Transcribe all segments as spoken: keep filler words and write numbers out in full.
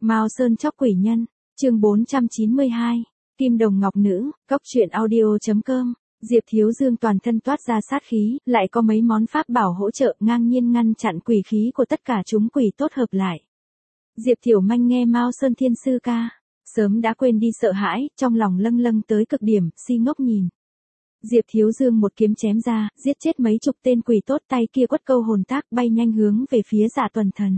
Mao Sơn chóc quỷ nhân, chương bốn trăm chín mươi hai, Kim Đồng Ngọc Nữ, Cóc truyện audio chấm com. Diệp Thiếu Dương toàn thân toát ra sát khí, lại có mấy món pháp bảo hỗ trợ ngang nhiên ngăn chặn quỷ khí của tất cả chúng quỷ tốt hợp lại. Diệp Tiểu Manh nghe Mao Sơn Thiên Sư ca, sớm đã quên đi sợ hãi, trong lòng lâng lâng tới cực điểm, si ngốc nhìn. Diệp Thiếu Dương một kiếm chém ra, giết chết mấy chục tên quỷ tốt, tay kia quất câu hồn tác bay nhanh hướng về phía Dạ Tuần Thần.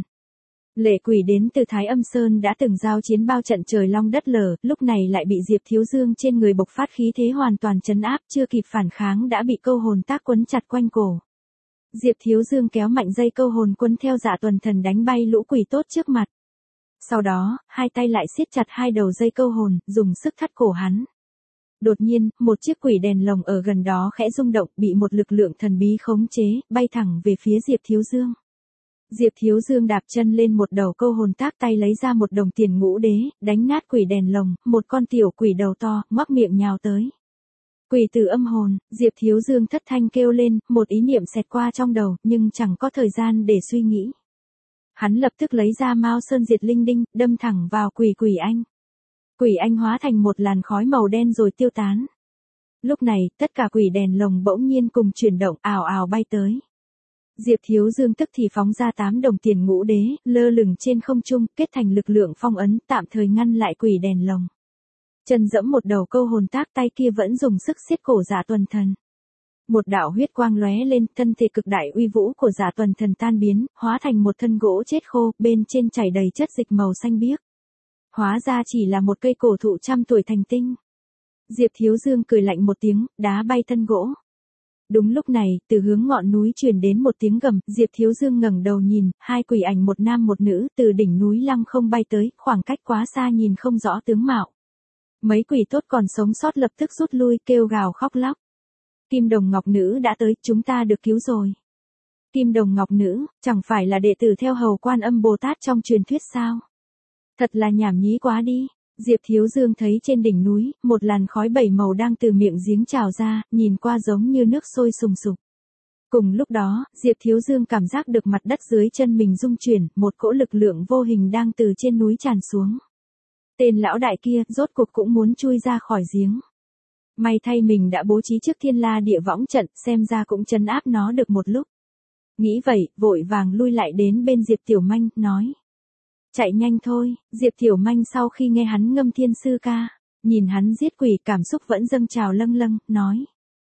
Lệ quỷ đến từ Thái Âm Sơn đã từng giao chiến bao trận trời long đất lở, lúc này lại bị Diệp Thiếu Dương trên người bộc phát khí thế hoàn toàn trấn áp, chưa kịp phản kháng đã bị câu hồn tác quấn chặt quanh cổ. Diệp Thiếu Dương kéo mạnh dây câu hồn quấn theo Dạ Tuần Thần đánh bay lũ quỷ tốt trước mặt. Sau đó, hai tay lại siết chặt hai đầu dây câu hồn, dùng sức thắt cổ hắn. Đột nhiên, một chiếc quỷ đèn lồng ở gần đó khẽ rung động, bị một lực lượng thần bí khống chế, bay thẳng về phía Diệp Thiếu Dương. Diệp Thiếu Dương đạp chân lên một đầu câu hồn tác, tay lấy ra một đồng tiền ngũ đế, đánh nát quỷ đèn lồng, một con tiểu quỷ đầu to, ngoác miệng nhào tới. Quỷ tử âm hồn, Diệp Thiếu Dương thất thanh kêu lên, một ý niệm xẹt qua trong đầu, nhưng chẳng có thời gian để suy nghĩ. Hắn lập tức lấy ra Mao Sơn Diệt Linh Đinh, đâm thẳng vào quỷ quỷ anh. Quỷ anh hóa thành một làn khói màu đen rồi tiêu tán. Lúc này, tất cả quỷ đèn lồng bỗng nhiên cùng chuyển động, ào ào bay tới. Diệp Thiếu Dương tức thì phóng ra tám đồng tiền ngũ đế, lơ lửng trên không trung, kết thành lực lượng phong ấn, tạm thời ngăn lại quỷ đèn lồng. Chân dẫm một đầu câu hồn tác, tay kia vẫn dùng sức siết cổ Dạ Tuần Thần. Một đạo huyết quang lóe lên, thân thể cực đại uy vũ của Dạ Tuần Thần tan biến, hóa thành một thân gỗ chết khô, bên trên chảy đầy chất dịch màu xanh biếc. Hóa ra chỉ là một cây cổ thụ trăm tuổi thành tinh. Diệp Thiếu Dương cười lạnh một tiếng, đá bay thân gỗ. Đúng lúc này, từ hướng ngọn núi truyền đến một tiếng gầm, Diệp Thiếu Dương ngẩng đầu nhìn, hai quỷ ảnh một nam một nữ từ đỉnh núi lăng không bay tới, khoảng cách quá xa nhìn không rõ tướng mạo. Mấy quỷ tốt còn sống sót lập tức rút lui, kêu gào khóc lóc. Kim Đồng Ngọc Nữ đã tới, chúng ta được cứu rồi. Kim Đồng Ngọc Nữ, chẳng phải là đệ tử theo hầu Quan Âm Bồ Tát trong truyền thuyết sao? Thật là nhảm nhí quá đi. Diệp Thiếu Dương thấy trên đỉnh núi, một làn khói bảy màu đang từ miệng giếng trào ra, nhìn qua giống như nước sôi sùng sục. Cùng lúc đó, Diệp Thiếu Dương cảm giác được mặt đất dưới chân mình rung chuyển, một cỗ lực lượng vô hình đang từ trên núi tràn xuống. Tên lão đại kia, rốt cuộc cũng muốn chui ra khỏi giếng. May thay mình đã bố trí trước Thiên La Địa Võng trận, xem ra cũng trấn áp nó được một lúc. Nghĩ vậy, vội vàng lui lại đến bên Diệp Tiểu Manh, nói. Chạy nhanh thôi. Diệp Tiểu Manh sau khi nghe hắn ngâm Thiên Sư ca, nhìn hắn giết quỷ, cảm xúc vẫn dâng trào lâng lâng, nói.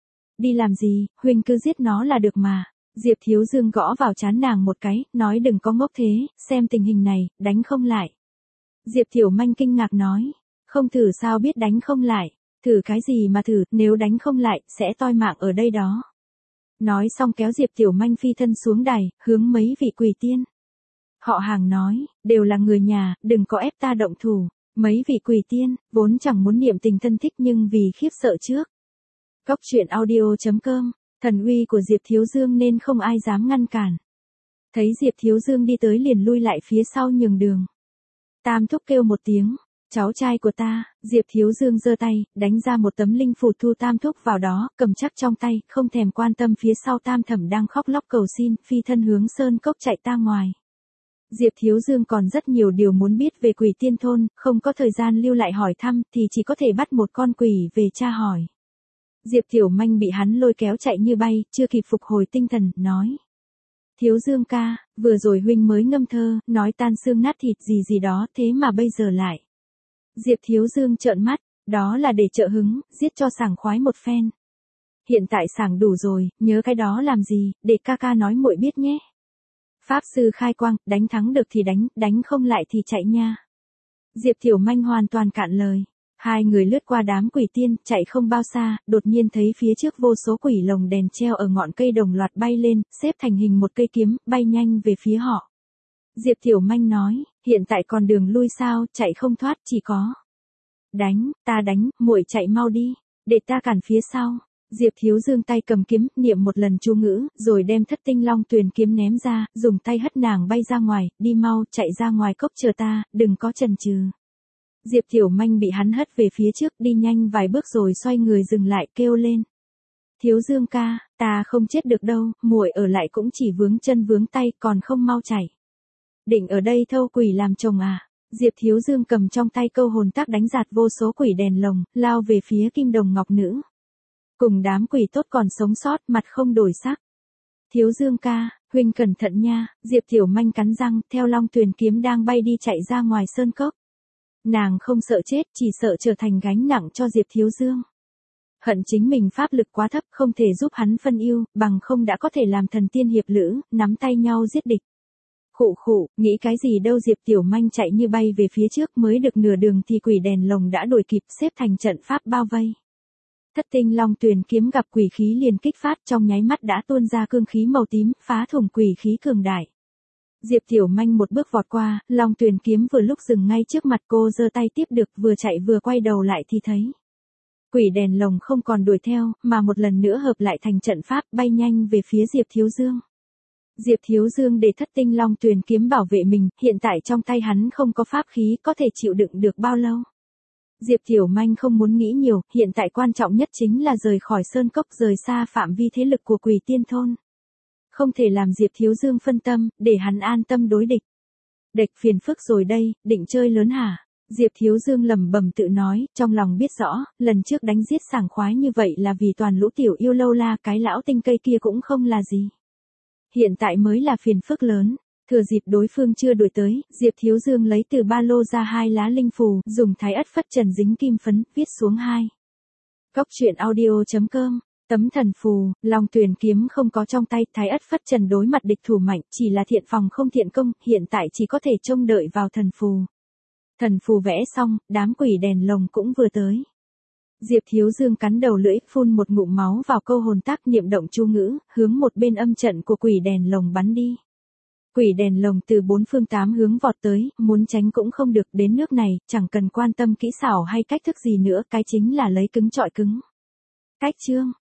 Đi làm gì, huynh cứ giết nó là được mà. Diệp Thiếu Dương gõ vào trán nàng một cái, nói đừng có ngốc thế, xem tình hình này, đánh không lại. Diệp Tiểu Manh kinh ngạc nói, không thử sao biết đánh không lại, thử cái gì mà thử, nếu đánh không lại, sẽ toi mạng ở đây đó. Nói xong kéo Diệp Tiểu Manh phi thân xuống đài, hướng mấy vị quỷ tiên. Họ Hàng nói, đều là người nhà, đừng có ép ta động thủ. Mấy vị quỷ tiên, vốn chẳng muốn niệm tình thân thích nhưng vì khiếp sợ trước. Cóc truyện audio chấm com, thần uy của Diệp Thiếu Dương nên không ai dám ngăn cản. Thấy Diệp Thiếu Dương đi tới liền lui lại phía sau nhường đường. Tam thúc kêu một tiếng, cháu trai của ta. Diệp Thiếu Dương giơ tay, đánh ra một tấm linh phù thu Tam thúc vào đó, cầm chắc trong tay, không thèm quan tâm phía sau Tam Thẩm đang khóc lóc cầu xin, phi thân hướng sơn cốc chạy ta ngoài. Diệp Thiếu Dương còn rất nhiều điều muốn biết về quỷ tiên thôn, không có thời gian lưu lại hỏi thăm, thì chỉ có thể bắt một con quỷ về tra hỏi. Diệp Tiểu Manh bị hắn lôi kéo chạy như bay, chưa kịp phục hồi tinh thần, nói. Thiếu Dương ca, vừa rồi huynh mới ngâm thơ, nói tan xương nát thịt gì gì đó, thế mà bây giờ lại. Diệp Thiếu Dương trợn mắt, đó là để trợ hứng, giết cho sảng khoái một phen. Hiện tại sảng đủ rồi, nhớ cái đó làm gì, để ca ca nói muội biết nhé. Pháp sư khai quang, đánh thắng được thì đánh, đánh không lại thì chạy nha. Diệp Tiểu Manh hoàn toàn cạn lời. Hai người lướt qua đám quỷ tiên, chạy không bao xa, đột nhiên thấy phía trước vô số quỷ lồng đèn treo ở ngọn cây đồng loạt bay lên, xếp thành hình một cây kiếm, bay nhanh về phía họ. Diệp Tiểu Manh nói, hiện tại còn đường lui sao, chạy không thoát, chỉ có. Đánh, ta đánh, muội chạy mau đi, để ta cản phía sau. Diệp Thiếu Dương tay cầm kiếm, niệm một lần chú ngữ, rồi đem Thất Tinh Long Tuyền kiếm ném ra, dùng tay hất nàng bay ra ngoài, đi mau, chạy ra ngoài cốc chờ ta, đừng có chần chừ. Diệp Tiểu Manh bị hắn hất về phía trước, đi nhanh vài bước rồi xoay người dừng lại, kêu lên. Thiếu Dương ca, ta không chết được đâu, muội ở lại cũng chỉ vướng chân vướng tay, còn không mau chạy. Định ở đây thâu quỷ làm chồng à? Diệp Thiếu Dương cầm trong tay câu hồn tác đánh giạt vô số quỷ đèn lồng, lao về phía Kim Đồng Ngọc Nữ. Cùng đám quỷ tốt còn sống sót, mặt không đổi sắc. Thiếu Dương ca, huynh cẩn thận nha, Diệp Tiểu Manh cắn răng, theo Long Tuyền kiếm đang bay đi chạy ra ngoài sơn cốc. Nàng không sợ chết, chỉ sợ trở thành gánh nặng cho Diệp Thiếu Dương. Hận chính mình pháp lực quá thấp, không thể giúp hắn phân ưu, bằng không đã có thể làm thần tiên hiệp lữ, nắm tay nhau giết địch. Khụ khụ, nghĩ cái gì đâu, Diệp Tiểu Manh chạy như bay về phía trước, mới được nửa đường thì quỷ đèn lồng đã đuổi kịp, xếp thành trận pháp bao vây. Thất tinh Long Tuyền kiếm gặp quỷ khí liền kích phát, trong nháy mắt đã tuôn ra cương khí màu tím, phá thủng quỷ khí cường đại. Diệp Tiểu Manh một bước vọt qua, Long Tuyền kiếm vừa lúc dừng ngay trước mặt cô, giơ tay tiếp được, vừa chạy vừa quay đầu lại thì thấy quỷ đèn lồng không còn đuổi theo, mà một lần nữa hợp lại thành trận pháp, bay nhanh về phía Diệp Thiếu Dương. Diệp Thiếu Dương để thất tinh Long Tuyền kiếm bảo vệ mình, hiện tại trong tay hắn không có pháp khí, có thể chịu đựng được bao lâu. Diệp Tiểu Manh không muốn nghĩ nhiều, hiện tại quan trọng nhất chính là rời khỏi sơn cốc, rời xa phạm vi thế lực của Quỷ Tiên thôn. Không thể làm Diệp Thiếu Dương phân tâm, để hắn an tâm đối địch. Địch phiền phức rồi đây, định chơi lớn hả? Diệp Thiếu Dương lẩm bẩm tự nói, trong lòng biết rõ, lần trước đánh giết sảng khoái như vậy là vì toàn lũ tiểu yêu lâu la, cái lão tinh cây kia cũng không là gì. Hiện tại mới là phiền phức lớn. Thừa dịp đối phương chưa đuổi tới, Diệp Thiếu Dương lấy từ ba lô ra hai lá linh phù, dùng thái ất phất trần dính kim phấn, viết xuống hai. Cốc truyện audio chấm com, tấm thần phù, Long Tuyền kiếm không có trong tay, thái ất phất trần đối mặt địch thủ mạnh, chỉ là thiện phòng không thiện công, hiện tại chỉ có thể trông đợi vào thần phù. Thần phù vẽ xong, đám quỷ đèn lồng cũng vừa tới. Diệp Thiếu Dương cắn đầu lưỡi, phun một ngụm máu vào câu hồn tác, niệm động chú ngữ, hướng một bên âm trận của quỷ đèn lồng bắn đi. Quỷ đèn lồng từ bốn phương tám hướng vọt tới, muốn tránh cũng không được, đến nước này, chẳng cần quan tâm kỹ xảo hay cách thức gì nữa, cái chính là lấy cứng trọi cứng. Cách chương